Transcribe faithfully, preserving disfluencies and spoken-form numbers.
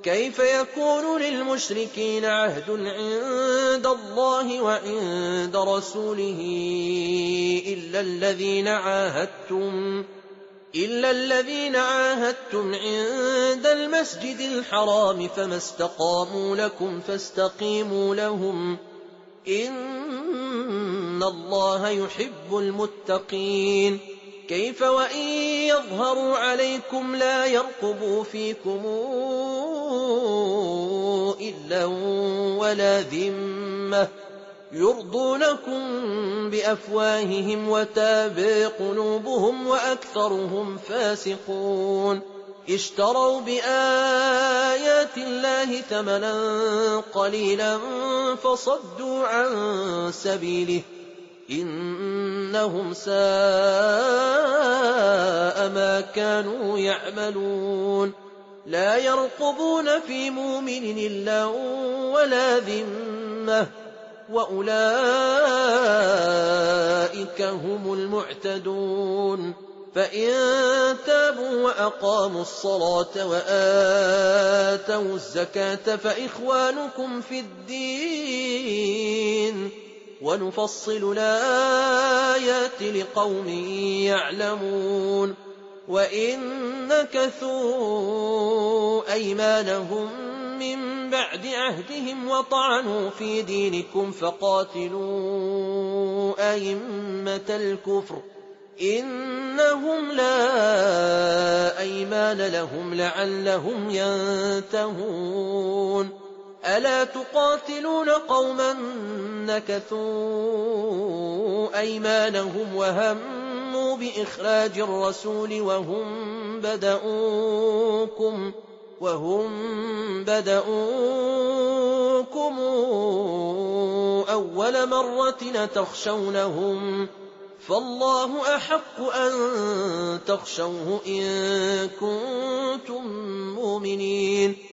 كيف يكون للمشركين عهد عند الله وعند رسوله إلا الذين عاهدتم إلا الذين عاهدتم عند المسجد الحرام فما استقاموا لكم فاستقيموا لهم إن الله يحب المتقين كيف وإن يظهروا عليكم لا يرقبوا فيكم إلا ولا ذمة يرضونكم بأفواههم وتابى قلوبهم وأكثرهم فاسقون اشتروا بآيات الله ثمنا قليلا فصدوا عن سبيله إنهم ساء ما كانوا يعملون لا يرقبون في مؤمن إلا ولا ذمة وأولئك هم المعتدون فإن تابوا وأقاموا الصلاة وآتوا الزكاة فإخوانكم في الدين ونفصل الآيات لقوم يعلمون وإن نكثوا أيمانهم من بعد عهدهم وطعنوا في دينكم فقاتلوا أئمة الكفر إنهم لا أيمان لهم لعلهم ينتهون ألا تقاتلون قوما نكثوا أيمانهم وهموا بإخراج الرسول وهم بدؤوكم وهم بدؤوكم أول مرة تخشونهم فالله أحق أن تخشوه إن كنتم مؤمنين